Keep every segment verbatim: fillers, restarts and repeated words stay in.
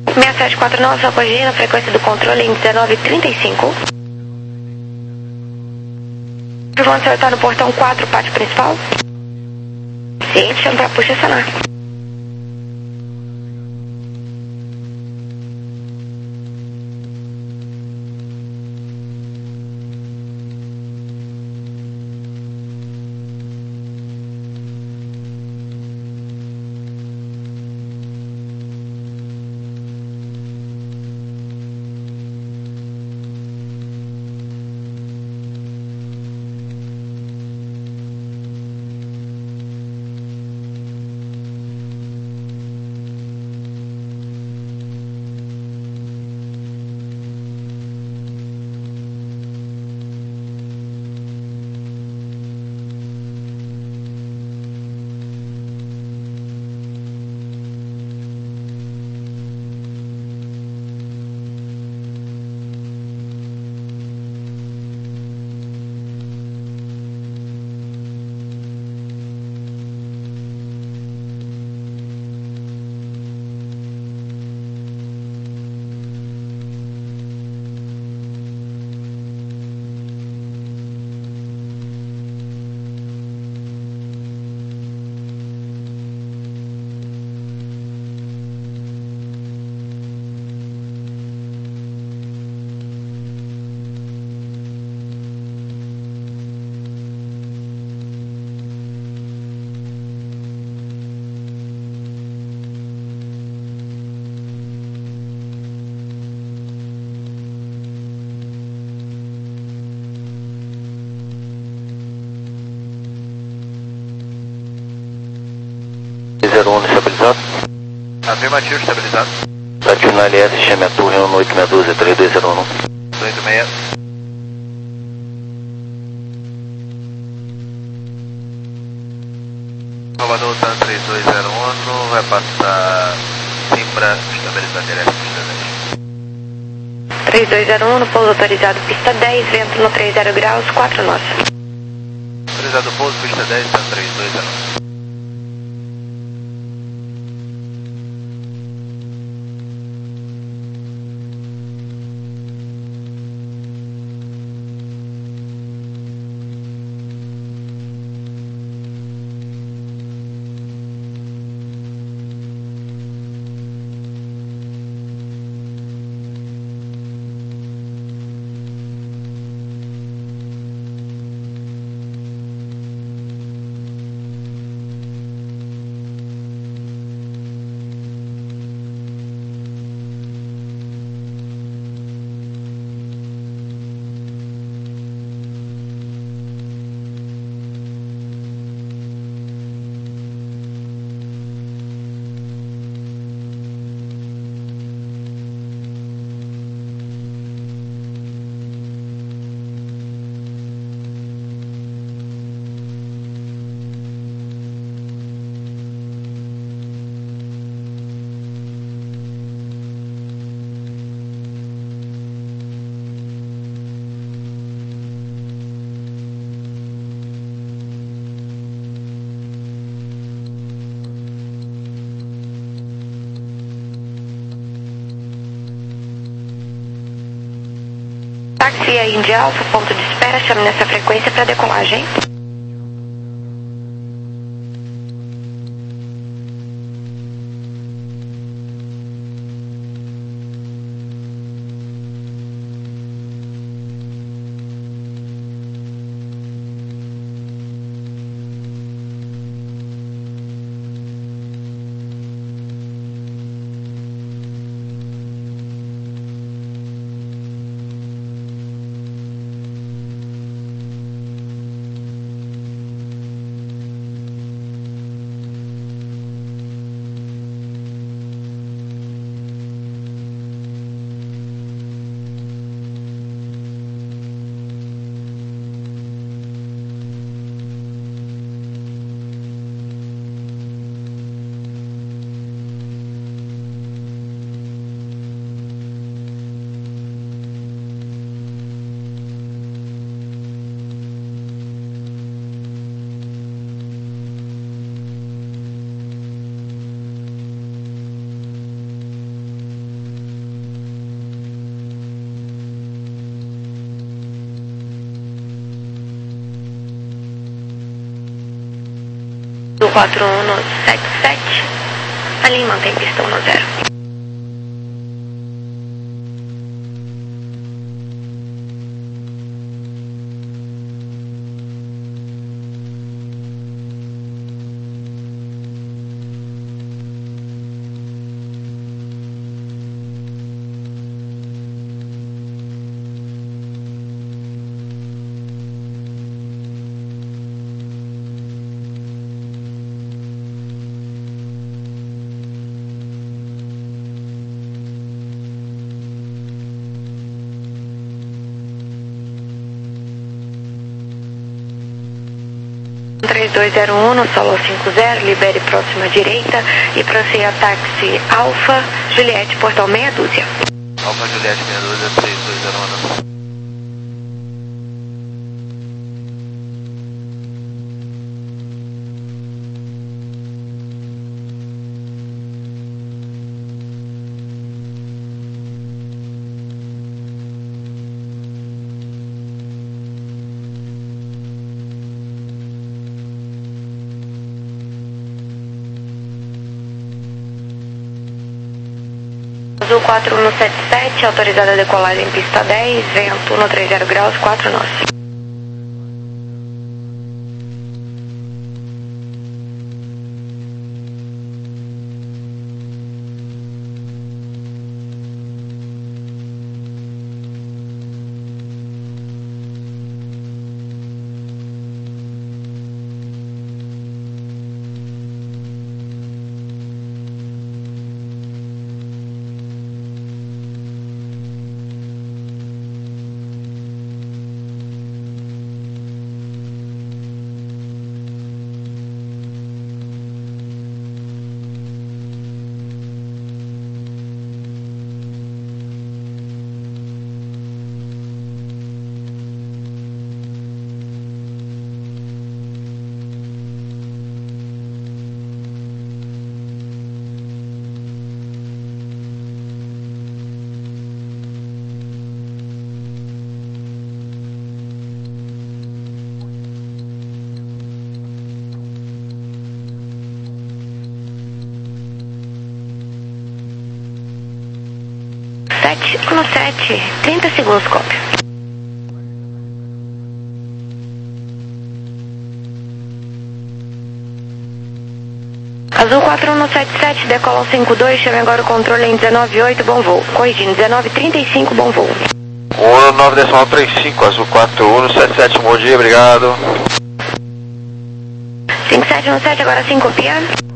seis sete quatro nove, só corrigindo a frequência do controle em dezenove trinta e cinco. Vamos acertar no portão quatro, pátio principal. Ciente, chama pra puxa acionar. zero um estabilizado. Afirmativo, estabilizado. Latino L S, chame a torre um oito seis um, três dois zero um. oito seis. Salvador tá três dois zero um, vai passar Simbra, estabilizado direto, pista dez. três dois zero um, no pouso autorizado, pista dez, vento no trinta graus, quatro nós. Autorizado pouso, pista dez, tá três dois zero um. Táxi a Índia Alfa, ponto de espera, chame nessa frequência para decolagem. quatro um no sete sete. Ali mantém pistão no zero. três dois zero um no solo cinco zero, libere próxima direita e prossiga táxi Alfa Juliette, portão meia dúzia. Alfa Juliette meia dúzia, três dois zero um. Azul quatro um no sete sete, autorizada a decolagem em pista dez, vento no trinta graus, quatro nós. sete cinco no sete, trinta segundos, cópia. Azul quatro um no sete sete, decola cinco dois, chame agora o controle em dezenove oito, bom voo. Corrigindo, dezenove trinta e cinco, bom voo. um nove decimal trinta e cinco, Azul quatro um no sete sete, bom dia, obrigado. cinco sete no sete, agora sim, copia.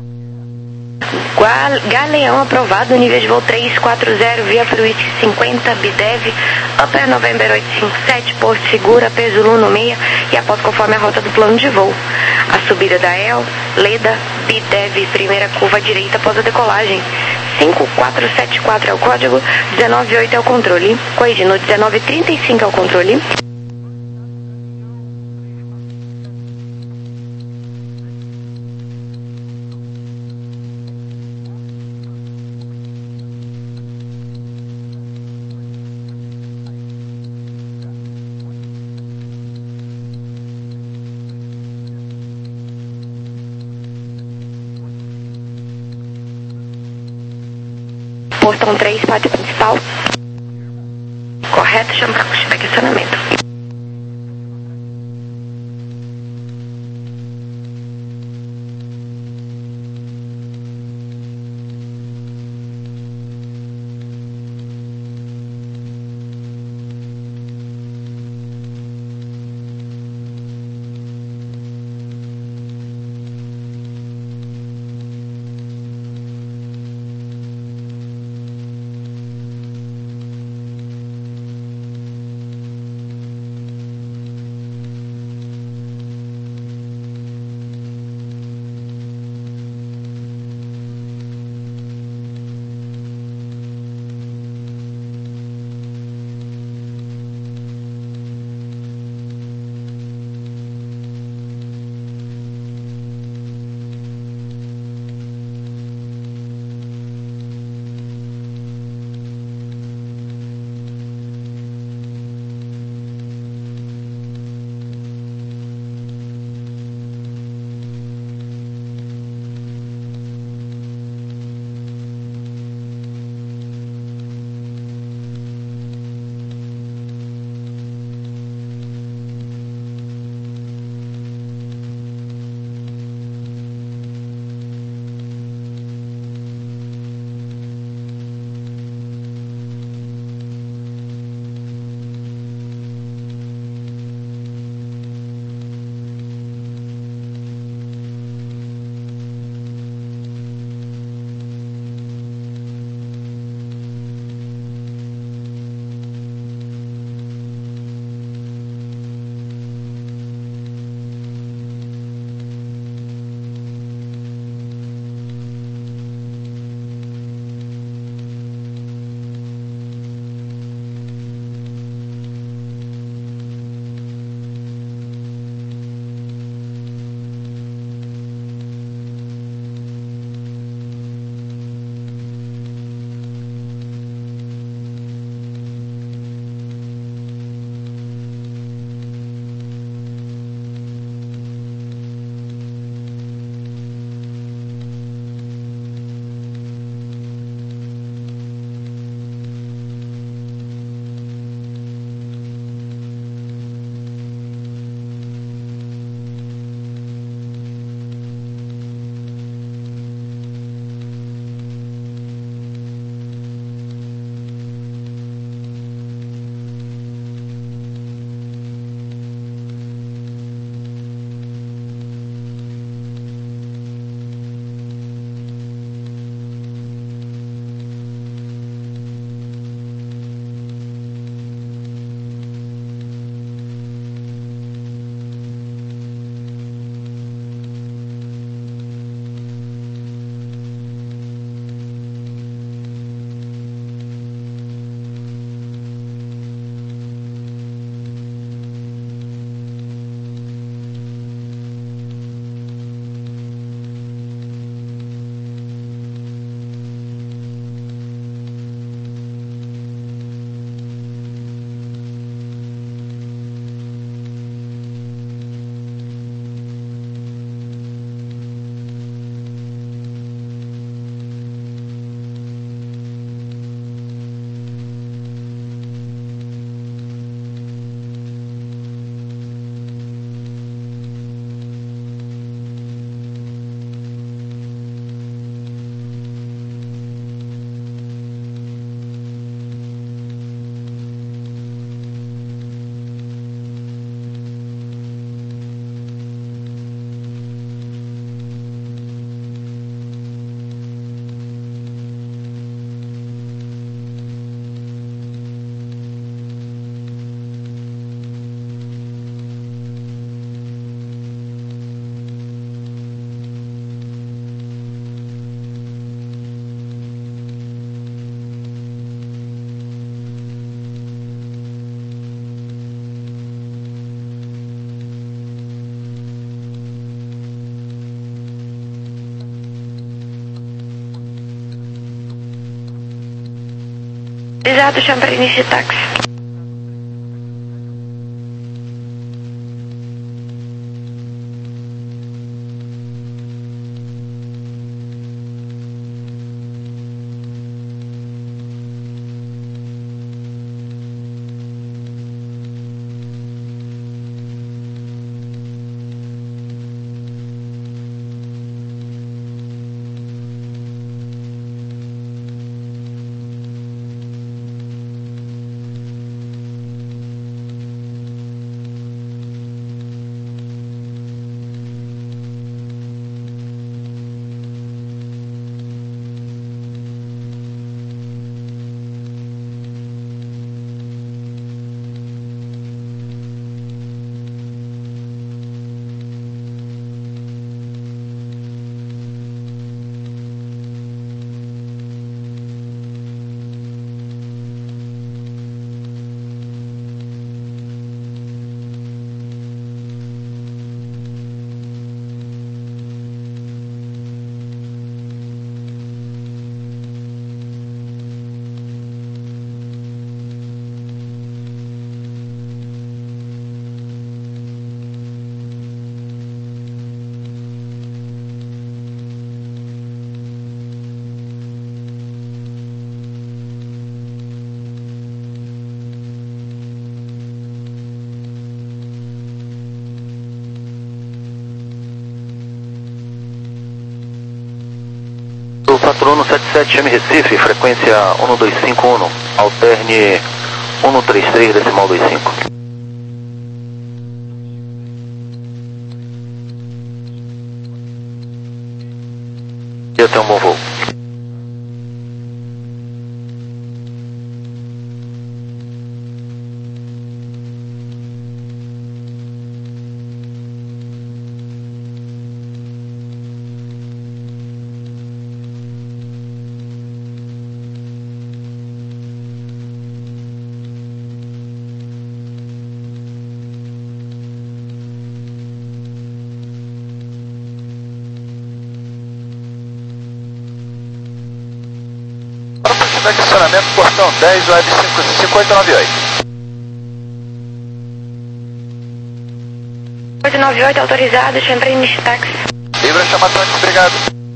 Galeão aprovado, nível de voo três quatro zero, via Fruit cinquenta, Bidev, Upper November oito cinco sete, Porto Segura, peso Luno meia e após conforme a rota do plano de voo. A subida da El, Leda, Bidev, primeira curva direita após a decolagem. cinco quatro sete quatro é o código, dezenove oito é o controle. Corrigindo, dezenove trinta e cinco é o controle. Portão três, pátio principal. Correto, chama para estacionamento. Exato, chama para início de táxi. quatro um sete sete M Recife, frequência um dois cinco um, alterne um três três decimal vinte e cinco. E até um bom voo. Estacionamento Portão dez, web cinco oito nove oito. oito nove oito autorizado, chama para início de táxi. Libra, chama táxi, obrigado.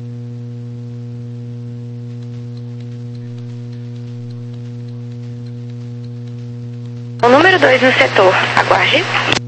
O número dois no setor, aguarde.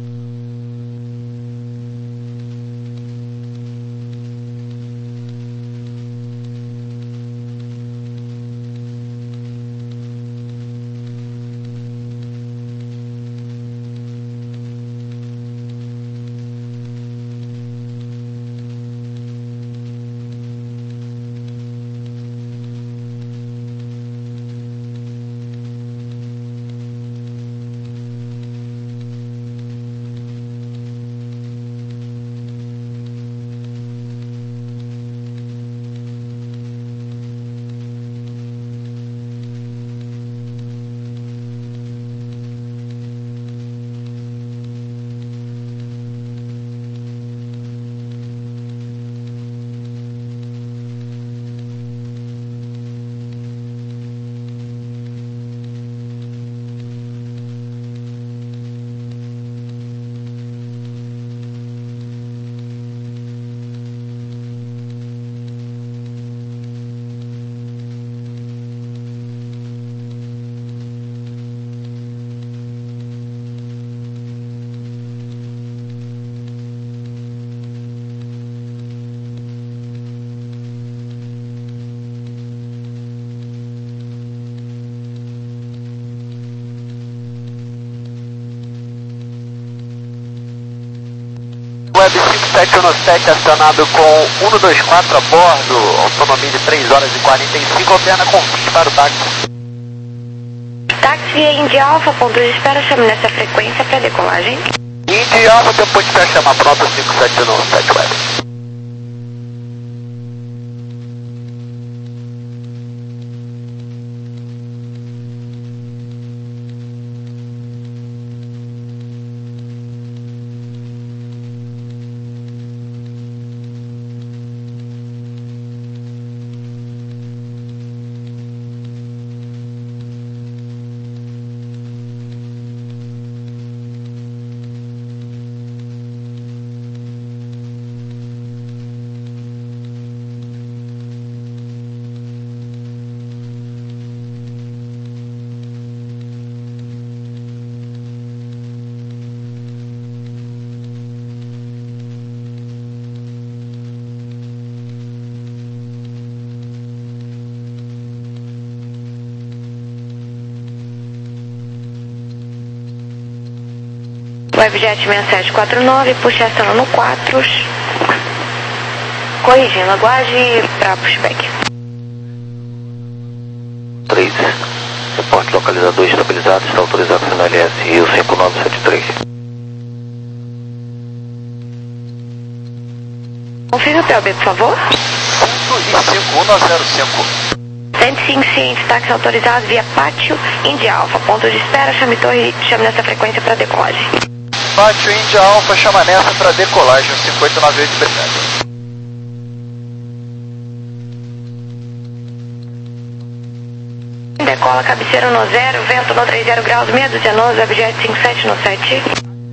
Web cinco sete um sete acionado com um dois quatro a bordo, autonomia de três horas e quarenta e cinco, alterna convite para o táxi. Táxi Indy Alpha, ponto de espera, chame nessa frequência para decolagem. Indy Alpha, tempo de espera, chama pronto cinco sete um sete web. Webjet seis sete quatro nove, puxação no quatro. Corrigindo, aguarde para pushback. três. Reporte localizador estabilizado, está autorizado no L S Rio cinco nove sete três. Confirme o P O B, por favor. cinco um zero cinco. cento e cinco ciente, táxi autorizado via Pátio Índia Alfa. Ponto de espera, chame torre, chame nessa frequência para decolagem. Pátio Índia Alfa, chama nessa para decolagem, cinco oito nove oito, obrigado. Decola, cabeceira no zero, vento no trinta graus, meia dúzia nove, Webjet cinco sete no sete.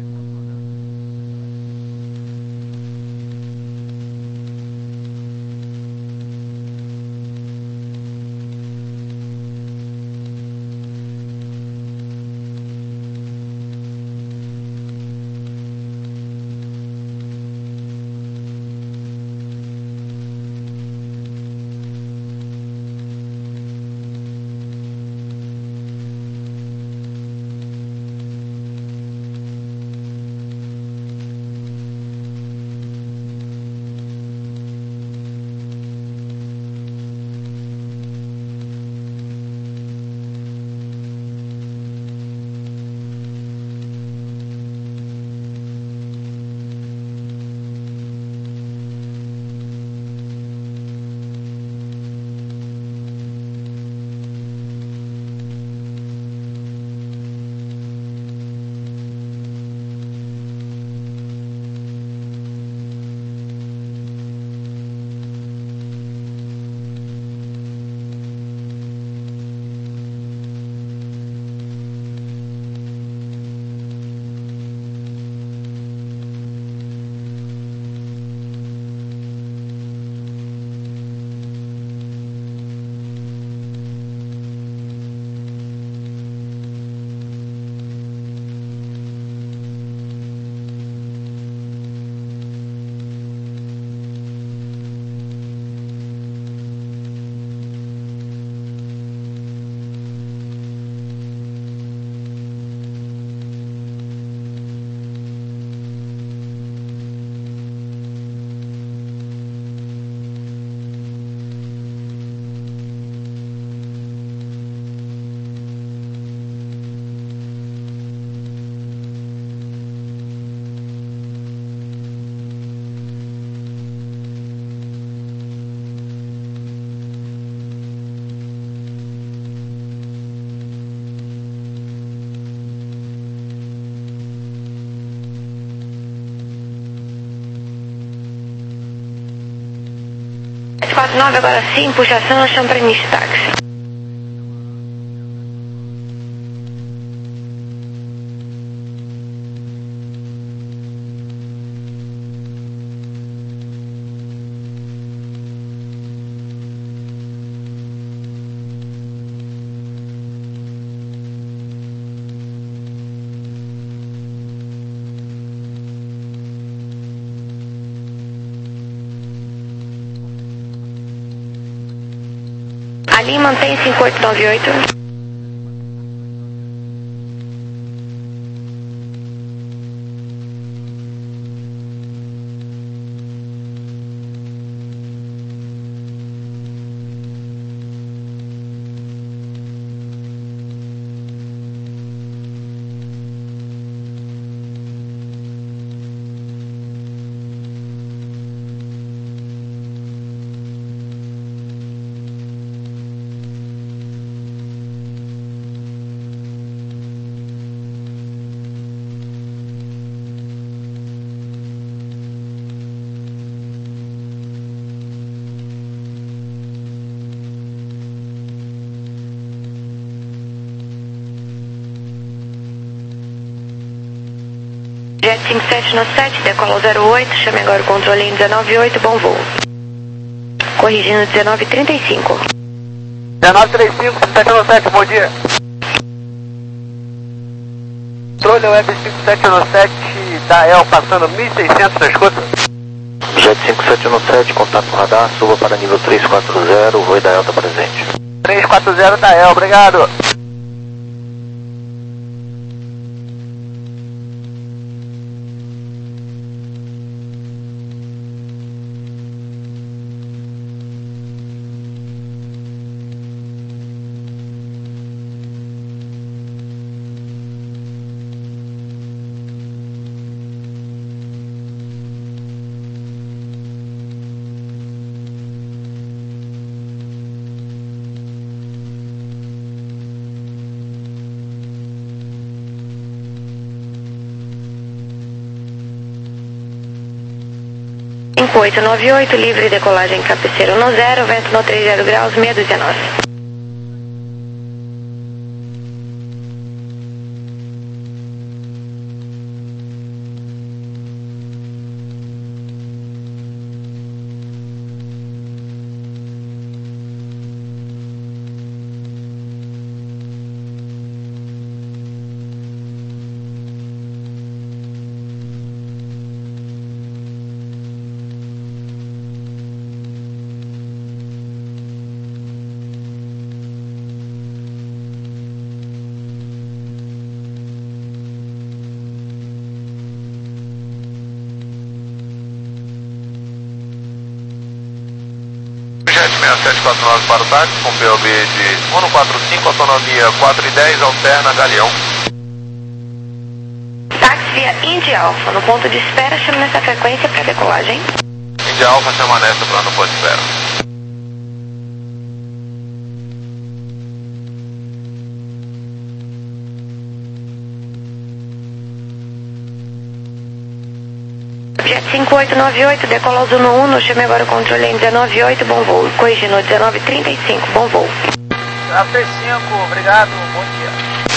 quatro nove, agora sim, puxação, chama para início de táxi. Ali mantém cinco oito nove oito. Jet cinco sete no sete, decola zero oito, chame agora o controle em dezenove oito, bom voo. Corrigindo dezenove trinta e cinco. dezenove trinta e cinco, sete no sete, bom dia. Controle Web cinco sete no sete, da E L passando mil e seiscentos, na escuta. Jet cinco sete no sete, contato com radar, suba para nível três quatro zero, Rui da E L está presente. três quatro zero da E L, obrigado. cinco oito nove oito, livre decolagem cabeceira no zero, vento no trinta graus, meia dúzia nós. seis sete quatro nove para o táxi, com P O B de cento e quarenta e cinco, autonomia quatro e dez, alterna Galeão. Táxi via Indy Alpha, no ponto de espera, chama nessa frequência para decolagem. Indy Alpha permanece para no ponto de espera. Jet cinco oito nove oito, decola Zuno um, chame agora o controle em dezenove oito, bom voo. Corrigindo dezenove trinta e cinco, bom voo. A P cinco, obrigado, bom dia.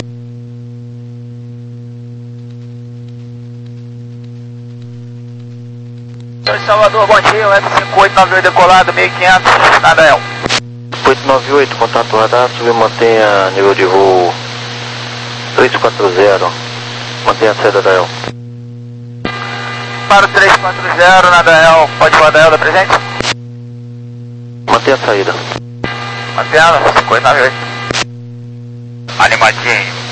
Sou de Salvador, bom dia, o S cinco oito nove oito decolado, mil e quinhentos, Nadael. oito nove oito, contato radar, subiu, mantenha nível de voo três quatro zero, mantenha a saída da El. Para o três quatro zero, Nadael, pode falar da El da presente? Mantenha a saída. Mantenha, cinco oito nove oito. Animadinho.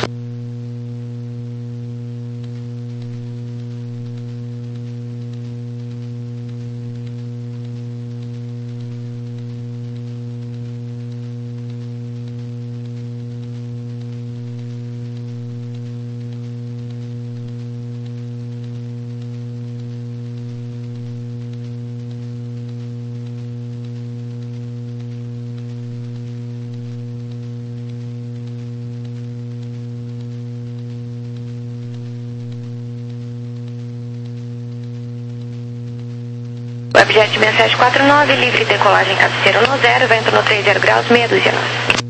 Webjet seis sete quatro nove, livre decolagem cabeceira no zero, vento no trinta graus, meia dúzia nós.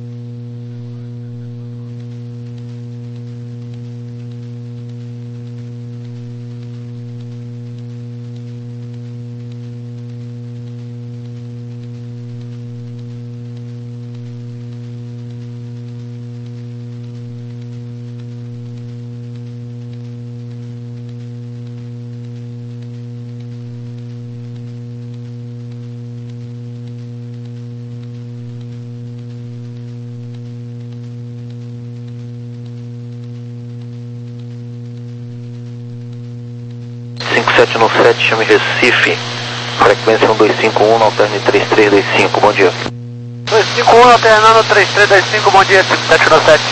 cinco sete nove sete, chame Recife, frequência um dois cinco um, alterne três três dois cinco, bom dia. dois cinco um, alternando três três dois cinco, bom dia, cinco sete nove sete.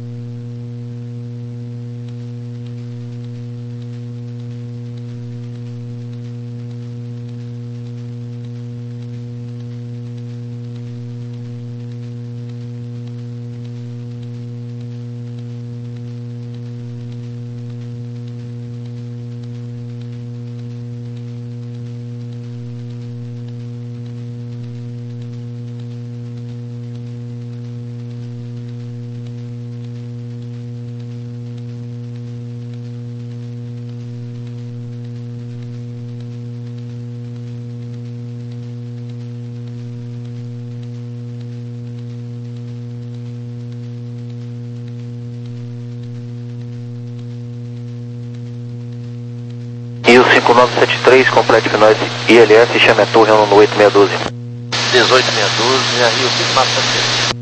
E o cinco nove sete três, complete finais I L S, chame a torre no oito seis um dois. dezoito meia dúzia e o cinco nove sete três.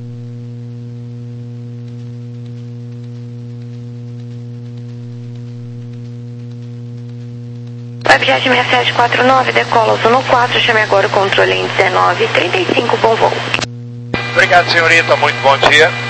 Webjet seis sete quatro nove, decola Zuno quatro, chame agora o controle em dezenove trinta e cinco, bom voo. Obrigado, senhorita, muito bom dia.